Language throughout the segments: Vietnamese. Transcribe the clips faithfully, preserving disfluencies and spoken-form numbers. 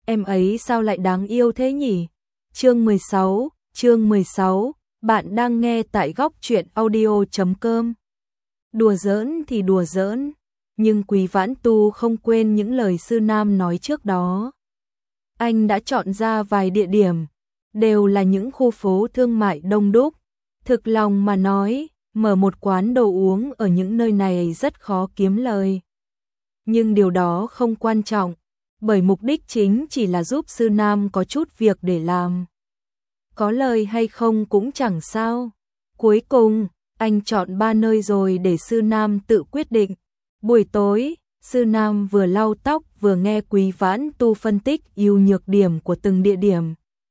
em ấy sao lại đáng yêu thế nhỉ? Chương mười sáu, chương mười sáu, bạn đang nghe tại góc truyện audio chấm com. Đùa giỡn thì đùa giỡn, nhưng Quý Vãn Tu không quên những lời sư Nam nói trước đó. Anh đã chọn ra vài địa điểm, đều là những khu phố thương mại đông đúc. Thực lòng mà nói, mở một quán đồ uống ở những nơi này rất khó kiếm lời. Nhưng điều đó không quan trọng, bởi mục đích chính chỉ là giúp sư Nam có chút việc để làm. Có lời hay không cũng chẳng sao. Cuối cùng, anh chọn ba nơi rồi để sư Nam tự quyết định. Buổi tối, sư Nam vừa lau tóc vừa nghe Quý Vãn Tu phân tích ưu nhược điểm của từng địa điểm.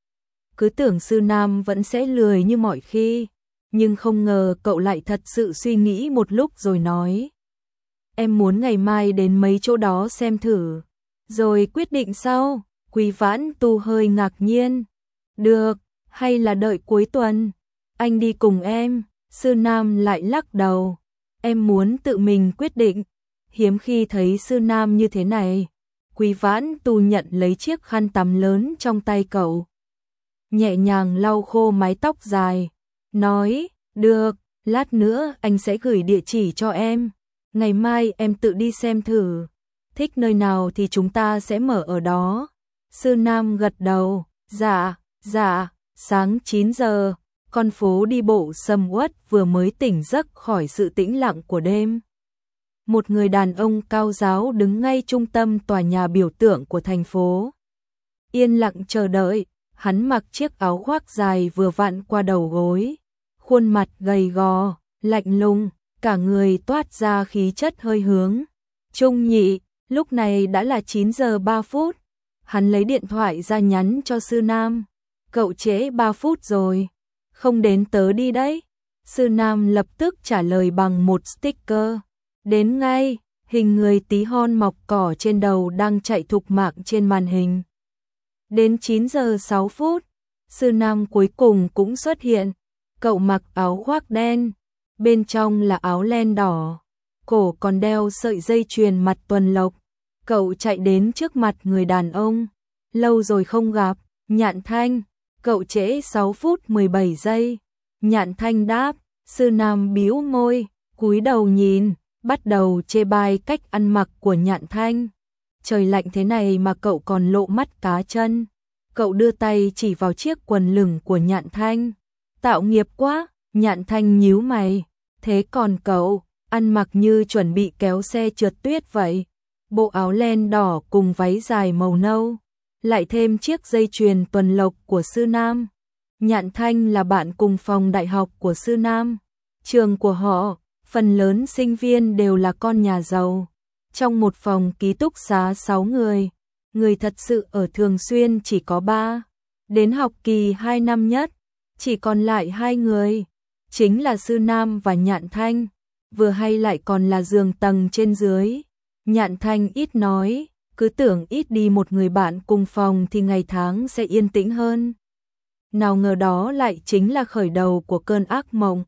Cứ tưởng sư Nam vẫn sẽ lười như mọi khi, nhưng không ngờ cậu lại thật sự suy nghĩ một lúc rồi nói. Em muốn ngày mai đến mấy chỗ đó xem thử, rồi quyết định sau. Quý Vãn Tu hơi ngạc nhiên. Được, hay là đợi cuối tuần, anh đi cùng em. Sư Nam lại lắc đầu. Em muốn tự mình quyết định. Hiếm khi thấy sư Nam như thế này. Quý Vãn Tu nhận lấy chiếc khăn tắm lớn trong tay cậu, nhẹ nhàng lau khô mái tóc dài, nói, được, lát nữa anh sẽ gửi địa chỉ cho em. Ngày mai em tự đi xem thử, thích nơi nào thì chúng ta sẽ mở ở đó. Sư Nam gật đầu, dạ, dạ. Sáng chín giờ, con phố đi bộ sầm uất vừa mới tỉnh giấc khỏi sự tĩnh lặng của đêm. Một người đàn ông cao ráo đứng ngay trung tâm tòa nhà biểu tượng của thành phố. Yên lặng chờ đợi, hắn mặc chiếc áo khoác dài vừa vặn qua đầu gối. Khuôn mặt gầy gò, lạnh lùng, cả người toát ra khí chất hơi hướng Trung Nhị. Lúc này đã là chín giờ ba phút. Hắn lấy điện thoại ra nhắn cho sư Nam. Cậu trễ ba phút rồi, không đến tớ đi đấy. Sư Nam lập tức trả lời bằng một sticker. Đến ngay, hình người tí hon mọc cỏ trên đầu đang chạy thục mạng trên màn hình. Đến chín giờ sáu phút, sư Nam cuối cùng cũng xuất hiện. Cậu mặc áo khoác đen, bên trong là áo len đỏ, cổ còn đeo sợi dây chuyền mặt tuần lộc. Cậu chạy đến trước mặt người đàn ông. Lâu rồi không gặp, Nhạn Thanh. Cậu trễ sáu phút mười bảy giây. Nhạn Thanh đáp. Sư Nam bĩu môi, cúi đầu nhìn, bắt đầu chê bai cách ăn mặc của Nhạn Thanh. Trời lạnh thế này mà cậu còn lộ mắt cá chân. Cậu đưa tay chỉ vào chiếc quần lửng của Nhạn Thanh. Tạo nghiệp quá. Nhạn Thanh nhíu mày. Thế còn cậu, ăn mặc như chuẩn bị kéo xe trượt tuyết vậy. Bộ áo len đỏ cùng váy dài màu nâu, lại thêm chiếc dây chuyền tuần lộc của sư Nam. Nhạn Thanh là bạn cùng phòng đại học của sư Nam. Trường của họ, phần lớn sinh viên đều là con nhà giàu. Trong một phòng ký túc xá sáu người, người thật sự ở thường xuyên chỉ có ba. Đến học kỳ hai năm nhất, chỉ còn lại hai người, chính là sư Nam và Nhạn Thanh. Vừa hay lại còn là giường tầng trên dưới. Nhạn Thanh ít nói, cứ tưởng ít đi một người bạn cùng phòng thì ngày tháng sẽ yên tĩnh hơn. Nào ngờ đó lại chính là khởi đầu của cơn ác mộng.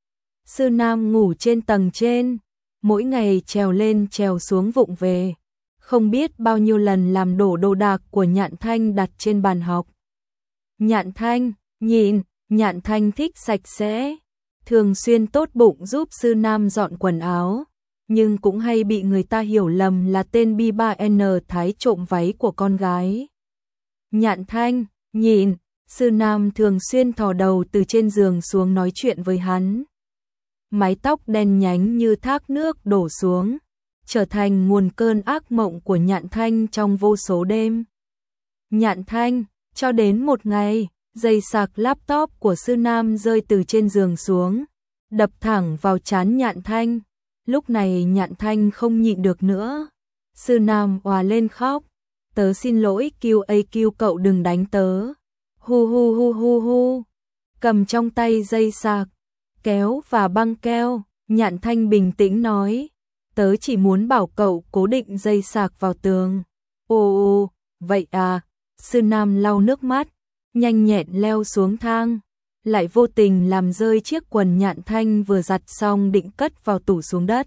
Sư Nam ngủ trên tầng trên, mỗi ngày trèo lên trèo xuống vụng về, không biết bao nhiêu lần làm đổ đồ đạc của Nhạn Thanh đặt trên bàn học. Nhạn Thanh, nhìn, Nhạn Thanh thích sạch sẽ, thường xuyên tốt bụng giúp sư Nam dọn quần áo. Nhưng cũng hay bị người ta hiểu lầm là tên B ba N Thái trộm váy của con gái. Nhạn Thanh, nhìn, sư Nam thường xuyên thò đầu từ trên giường xuống nói chuyện với hắn. Mái tóc đen nhánh như thác nước đổ xuống, trở thành nguồn cơn ác mộng của Nhạn Thanh trong vô số đêm. Nhạn Thanh, cho đến một ngày, dây sạc laptop của sư Nam rơi từ trên giường xuống, đập thẳng vào trán Nhạn Thanh. Lúc này Nhạn Thanh không nhịn được nữa. Sư Nam òa lên khóc. Tớ xin lỗi Q A Q, cậu đừng đánh tớ. Hu hu hu hu hu. Cầm trong tay dây sạc, kéo và băng keo, Nhạn Thanh bình tĩnh nói. Tớ chỉ muốn bảo cậu cố định dây sạc vào tường. Ồ ồ, vậy à. Sư Nam lau nước mắt, nhanh nhẹn leo xuống thang. Lại vô tình làm rơi chiếc quần Nhạn Thanh vừa giặt xong định cất vào tủ xuống đất.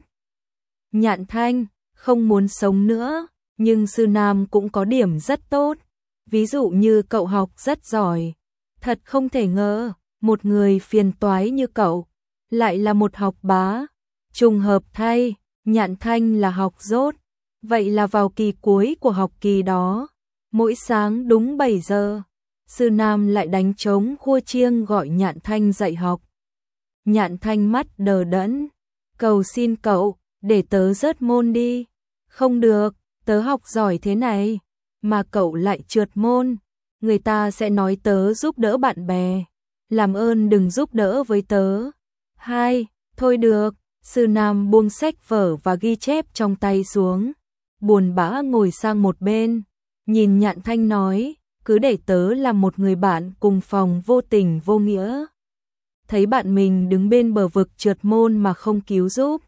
Nhạn Thanh không muốn sống nữa, nhưng sư Nam cũng có điểm rất tốt. ví dụ như cậu học rất giỏi. Thật không thể ngờ, một người phiền toái như cậu, lại là một học bá. Trùng hợp thay, Nhạn Thanh là học dốt. Vậy là vào kỳ cuối của học kỳ đó, mỗi sáng đúng bảy giờ, sư Nam lại đánh trống khua chiêng gọi Nhạn Thanh dạy học. Nhạn Thanh mắt đờ đẫn, cầu xin cậu, để tớ rớt môn đi. Không được, tớ học giỏi thế này, mà cậu lại trượt môn, người ta sẽ nói tớ giúp đỡ bạn bè. Làm ơn đừng giúp đỡ với tớ. Hai, thôi được, sư Nam buông sách vở và ghi chép trong tay xuống, buồn bã ngồi sang một bên, nhìn Nhạn Thanh nói, cứ để tớ làm một người bạn cùng phòng vô tình vô nghĩa. Thấy bạn mình đứng bên bờ vực trượt môn mà không cứu giúp.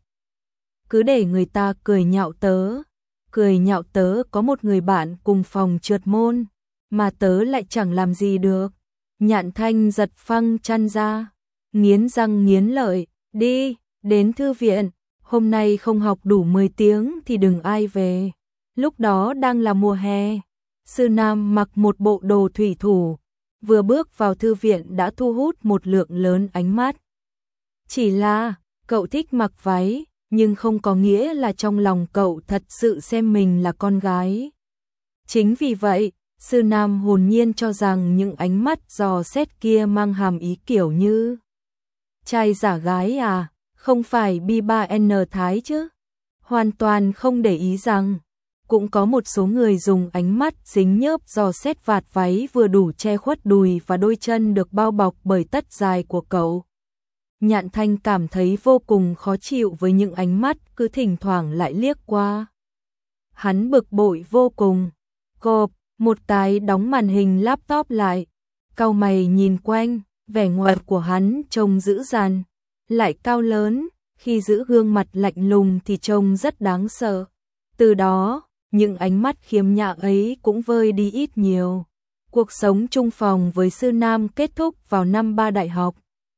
Cứ để người ta cười nhạo tớ, cười nhạo tớ có một người bạn cùng phòng trượt môn, mà tớ lại chẳng làm gì được. Nhạn Thanh giật phăng chăn ra, nghiến răng nghiến lợi, đi, đến thư viện, hôm nay không học đủ mười tiếng thì đừng ai về. Lúc đó đang là mùa hè, sư Nam mặc một bộ đồ thủy thủ, vừa bước vào thư viện đã thu hút một lượng lớn ánh mắt. Chỉ là, cậu thích mặc váy, nhưng không có nghĩa là trong lòng cậu thật sự xem mình là con gái. Chính vì vậy, sư Nam hồn nhiên cho rằng những ánh mắt dò xét kia mang hàm ý kiểu như trai giả gái à, không phải B ba N Thái chứ. Hoàn toàn không để ý rằng, cũng có một số người dùng ánh mắt dính nhớp dò xét vạt váy vừa đủ che khuất đùi và đôi chân được bao bọc bởi tất dài của cậu. Nhạn Thanh cảm thấy vô cùng khó chịu với những ánh mắt cứ thỉnh thoảng lại liếc qua. Hắn bực bội vô cùng. Cộp, một cái đóng màn hình laptop lại, cau mày nhìn quanh, vẻ ngoài của hắn trông dữ dằn, lại cao lớn, khi giữ gương mặt lạnh lùng thì trông rất đáng sợ. Từ đó, những ánh mắt khiếm nhã ấy cũng vơi đi ít nhiều. Cuộc sống chung phòng với sư Nam kết thúc vào năm ba đại học.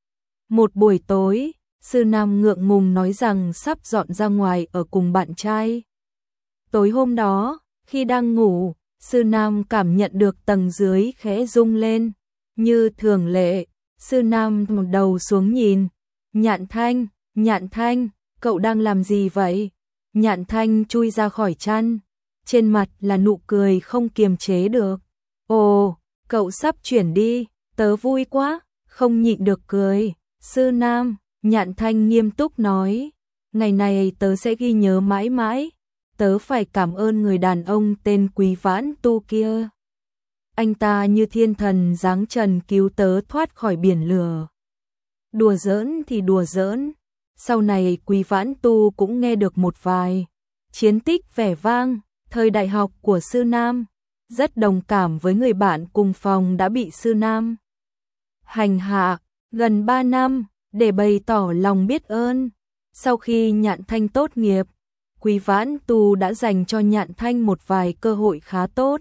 Một buổi tối, sư Nam ngượng ngùng nói rằng sắp dọn ra ngoài ở cùng bạn trai. Tối hôm đó, khi đang ngủ, sư Nam cảm nhận được tầng dưới khẽ rung lên. Như thường lệ, sư Nam một đầu xuống nhìn. Nhạn Thanh, Nhạn Thanh, cậu đang làm gì vậy? Nhạn Thanh chui ra khỏi chăn, trên mặt là nụ cười không kiềm chế được. Ồ, cậu sắp chuyển đi, tớ vui quá, không nhịn được cười. Sư Nam, Nhạn Thanh nghiêm túc nói, ngày này tớ sẽ ghi nhớ mãi mãi, tớ phải cảm ơn người đàn ông tên Quý Vãn Tu kia. Anh ta như thiên thần giáng trần cứu tớ thoát khỏi biển lửa. Đùa giỡn thì đùa giỡn, sau này Quý Vãn Tu cũng nghe được một vài chiến tích vẻ vang thời đại học của sư Nam, rất đồng cảm với người bạn cùng phòng đã bị sư Nam hành hạ gần ba năm để bày tỏ lòng biết ơn. Sau khi Nhạn Thanh tốt nghiệp, Quý Vãn Tu đã dành cho Nhạn Thanh một vài cơ hội khá tốt.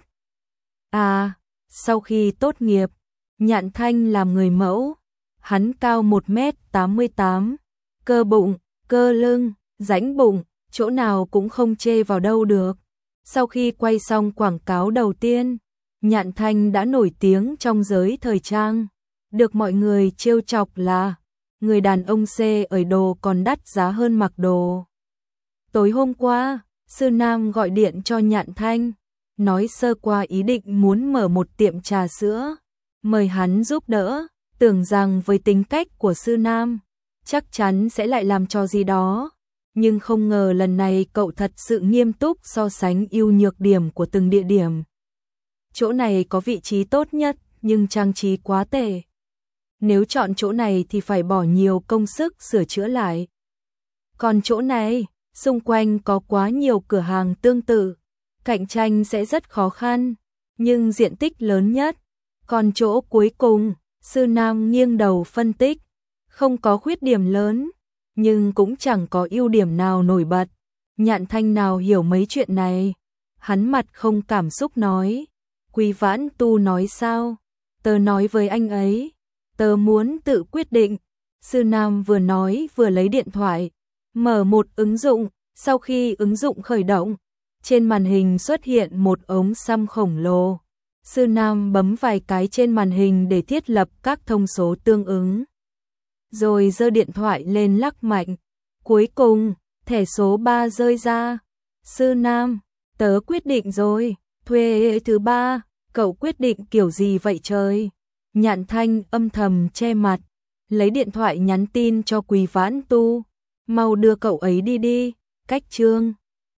À, sau khi tốt nghiệp, Nhạn Thanh làm người mẫu, hắn cao một mét tám mươi tám, cơ bụng, cơ lưng, rãnh bụng, chỗ nào cũng không chê vào đâu được. Sau khi quay xong quảng cáo đầu tiên, Nhạn Thanh đã nổi tiếng trong giới thời trang, được mọi người trêu chọc là người đàn ông xê ở đồ còn đắt giá hơn mặc đồ. Tối hôm qua, sư Nam gọi điện cho Nhạn Thanh, nói sơ qua ý định muốn mở một tiệm trà sữa, mời hắn giúp đỡ, tưởng rằng với tính cách của sư Nam, chắc chắn sẽ lại làm trò gì đó. Nhưng không ngờ lần này cậu thật sự nghiêm túc so sánh ưu nhược điểm của từng địa điểm. Chỗ này có vị trí tốt nhất, nhưng trang trí quá tệ. Nếu chọn chỗ này thì phải bỏ nhiều công sức sửa chữa lại. Còn chỗ này, xung quanh có quá nhiều cửa hàng tương tự, cạnh tranh sẽ rất khó khăn, nhưng diện tích lớn nhất. Còn chỗ cuối cùng, sư Nam nghiêng đầu phân tích, không có khuyết điểm lớn, nhưng cũng chẳng có ưu điểm nào nổi bật. Nhạn Thanh nào hiểu mấy chuyện này, hắn mặt không cảm xúc nói, Quý Vãn Tu nói sao? Tớ nói với anh ấy, tớ muốn tự quyết định. Sư Nam vừa nói vừa lấy điện thoại, mở một ứng dụng, sau khi ứng dụng khởi động, trên màn hình xuất hiện một ống xăm khổng lồ. Sư Nam bấm vài cái trên màn hình để thiết lập các thông số tương ứng. Rồi giơ điện thoại lên lắc mạnh. Cuối cùng, thẻ số ba rơi ra. Sư Nam, tớ quyết định rồi, thuê thứ ba, cậu quyết định kiểu gì vậy trời? Nhạn Thanh âm thầm che mặt, lấy điện thoại nhắn tin cho Quý Vãn Tu. Mau đưa cậu ấy đi đi, cách chương.